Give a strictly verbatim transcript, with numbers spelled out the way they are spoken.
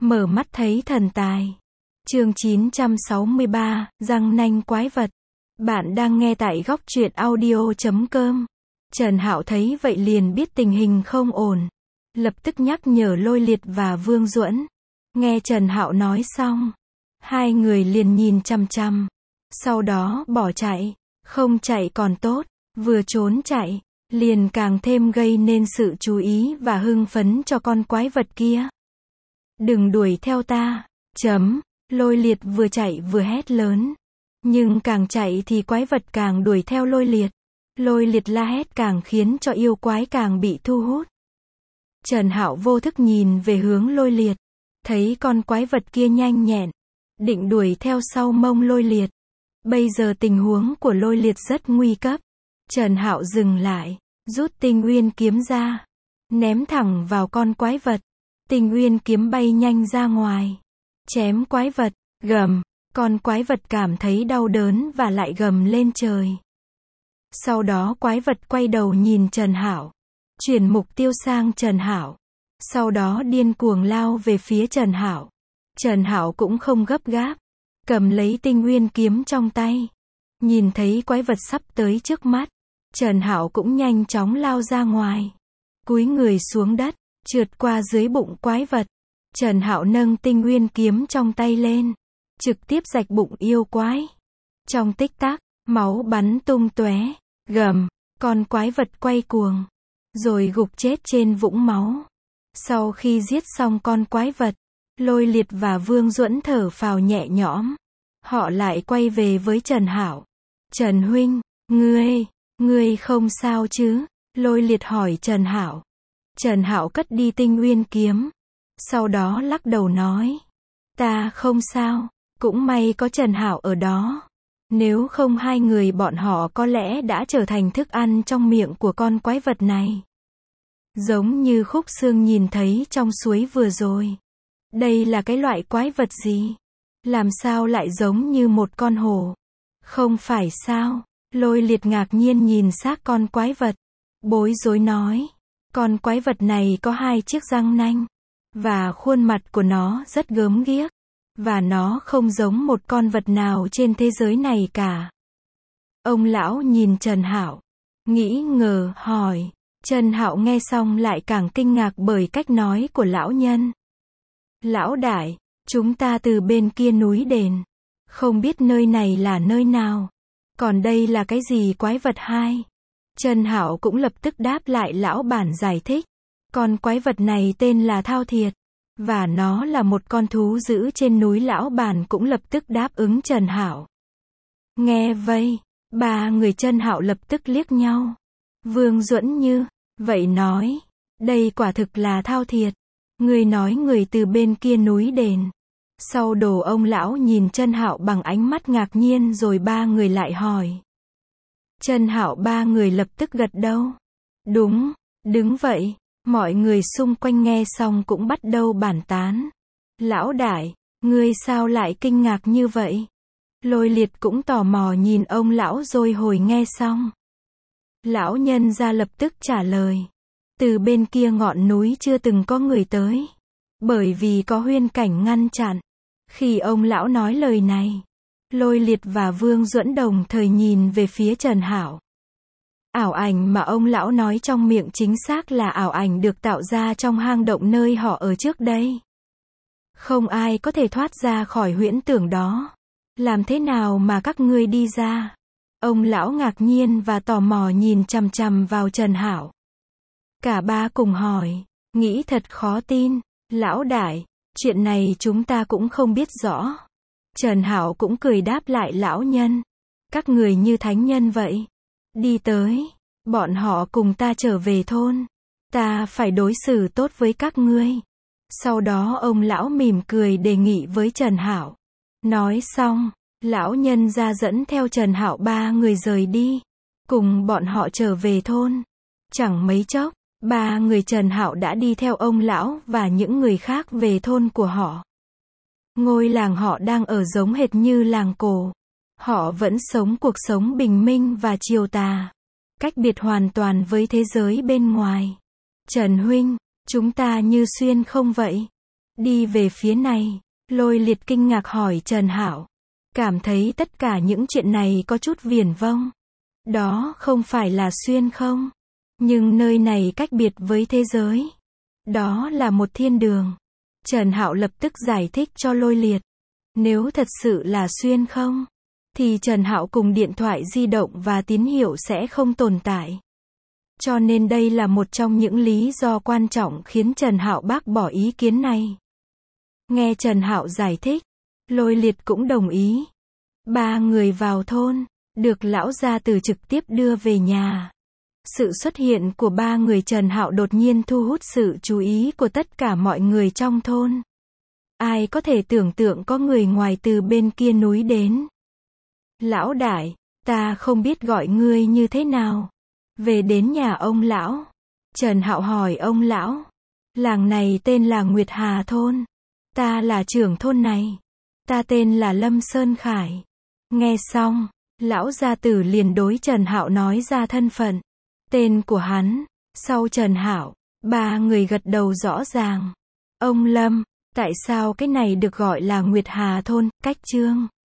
Mở mắt thấy thần tài. Chương chín trăm sáu mươi ba, răng nanh quái vật. Bạn đang nghe tại góc truyện audio chấm com. Trần Hạo thấy vậy liền biết tình hình không ổn. Lập tức nhắc nhở Lôi Liệt và Vương Duẫn. Nghe Trần Hạo nói xong, hai người liền nhìn chằm chằm. Sau đó bỏ chạy. Không chạy còn tốt, vừa trốn chạy, liền càng thêm gây nên sự chú ý và hưng phấn cho con quái vật kia. Đừng đuổi theo ta, chấm. Lôi Liệt vừa chạy vừa hét lớn. Nhưng càng chạy thì quái vật càng đuổi theo Lôi Liệt. Lôi Liệt la hét càng khiến cho yêu quái càng bị thu hút. Trần Hạo vô thức nhìn về hướng Lôi Liệt. Thấy con quái vật kia nhanh nhẹn, định đuổi theo sau mông Lôi Liệt. Bây giờ tình huống của Lôi Liệt rất nguy cấp. Trần Hạo dừng lại, rút Tinh Uyên kiếm ra, ném thẳng vào con quái vật. Tinh Uyên kiếm bay nhanh ra ngoài, chém quái vật, gầm. Con quái vật cảm thấy đau đớn và lại gầm lên trời. Sau đó quái vật quay đầu nhìn Trần Hạo, chuyển mục tiêu sang Trần Hạo. Sau đó điên cuồng lao về phía Trần Hạo. Trần Hạo cũng không gấp gáp, cầm lấy Tinh Uyên kiếm trong tay. Nhìn thấy quái vật sắp tới trước mắt, Trần Hạo cũng nhanh chóng lao ra ngoài, cúi người xuống đất, trượt qua dưới bụng quái vật. Trần Hạo nâng Tinh Uyên kiếm trong tay lên, trực tiếp rạch bụng yêu quái. Trong tích tắc, máu bắn tung tóe, gầm, con quái vật quay cuồng, rồi gục chết trên vũng máu. Sau khi giết xong con quái vật, Lôi Liệt và Vương Duẫn thở phào nhẹ nhõm. Họ lại quay về với Trần Hạo. Trần huynh, ngươi, ngươi không sao chứ? Lôi Liệt hỏi Trần Hạo. Trần Hạo cất đi Tinh Uyên kiếm, sau đó lắc đầu nói, ta không sao, cũng may có Trần Hạo ở đó. Nếu không hai người bọn họ có lẽ đã trở thành thức ăn trong miệng của con quái vật này. Giống như Khúc Xương nhìn thấy trong suối vừa rồi. Đây là cái loại quái vật gì? Làm sao lại giống như một con hổ? Không phải sao? Lôi Liệt ngạc nhiên nhìn xác con quái vật, bối rối nói, con quái vật này có hai chiếc răng nanh, và khuôn mặt của nó rất gớm ghiếc, và nó không giống một con vật nào trên thế giới này cả. Ông lão nhìn Trần Hạo, nghĩ ngờ, hỏi. Trần Hạo nghe xong lại càng kinh ngạc bởi cách nói của lão nhân. Lão đại, chúng ta từ bên kia núi đền, không biết nơi này là nơi nào. Còn đây là cái gì quái vật hai? Trần Hạo cũng lập tức đáp lại lão bản giải thích. Con quái vật này tên là Thao Thiệt, và nó là một con thú dữ trên núi. Lão bản cũng lập tức đáp ứng Trần Hạo. Nghe vậy, ba người Trần Hạo lập tức liếc nhau. Vương Duẫn như vậy nói, đây quả thực là Thao Thiệt. Người nói người từ bên kia núi đền. Sau đồ ông lão nhìn Trần Hạo bằng ánh mắt ngạc nhiên rồi ba người lại hỏi. Trần Hạo ba người lập tức gật đầu. Đúng, đứng vậy. Mọi người xung quanh nghe xong cũng bắt đầu bàn tán. Lão đại, ngươi sao lại kinh ngạc như vậy? Lôi Liệt cũng tò mò nhìn ông lão rồi hồi nghe xong. Lão nhân ra lập tức trả lời. Từ bên kia ngọn núi chưa từng có người tới. Bởi vì có huyên cảnh ngăn chặn. Khi ông lão nói lời này, Lôi Liệt và Vương Duẫn đồng thời nhìn về phía Trần Hạo. Ảo ảnh mà ông lão nói trong miệng chính xác là ảo ảnh được tạo ra trong hang động nơi họ ở trước đây. Không ai có thể thoát ra khỏi huyễn tưởng đó. Làm thế nào mà các ngươi đi ra? Ông lão ngạc nhiên và tò mò nhìn chằm chằm vào Trần Hạo. Cả ba cùng hỏi, nghĩ thật khó tin. Lão đại, chuyện này chúng ta cũng không biết rõ. Trần Hạo cũng cười đáp lại lão nhân. Các người như thánh nhân vậy. Đi tới, bọn họ cùng ta trở về thôn. Ta phải đối xử tốt với các ngươi. Sau đó ông lão mỉm cười đề nghị với Trần Hạo. Nói xong, lão nhân ra dẫn theo Trần Hạo ba người rời đi, cùng bọn họ trở về thôn. Chẳng mấy chốc, ba người Trần Hạo đã đi theo ông lão và những người khác về thôn của họ. Ngôi làng họ đang ở giống hệt như làng cổ. Họ vẫn sống cuộc sống bình minh và chiều tà, cách biệt hoàn toàn với thế giới bên ngoài. Trần huynh, chúng ta như xuyên không vậy? Đi về phía này, Lôi Liệt kinh ngạc hỏi Trần Hạo. Cảm thấy tất cả những chuyện này có chút viển vông. Đó không phải là xuyên không? Nhưng nơi này cách biệt với thế giới. Đó là một thiên đường. Trần Hạo lập tức giải thích cho Lôi Liệt. Nếu thật sự là xuyên không, thì Trần Hạo cùng điện thoại di động và tín hiệu sẽ không tồn tại. Cho nên đây là một trong những lý do quan trọng khiến Trần Hạo bác bỏ ý kiến này. Nghe Trần Hạo giải thích, Lôi Liệt cũng đồng ý. Ba người vào thôn, được lão gia tử trực tiếp đưa về nhà. Sự xuất hiện của ba người Trần Hạo đột nhiên thu hút sự chú ý của tất cả mọi người trong thôn. Ai có thể tưởng tượng có người ngoài từ bên kia núi đến. Lão đại, ta không biết gọi ngươi như thế nào. Về đến nhà ông lão. Trần Hạo hỏi ông lão. Làng này tên là Nguyệt Hà Thôn. Ta là trưởng thôn này. Ta tên là Lâm Sơn Khải. Nghe xong, lão gia tử liền đối Trần Hạo nói ra thân phận, tên của hắn. Sau Trần Hạo, ba người gật đầu rõ ràng. Ông Lâm, tại sao cái này được gọi là Nguyệt Hà Thôn? Cách chương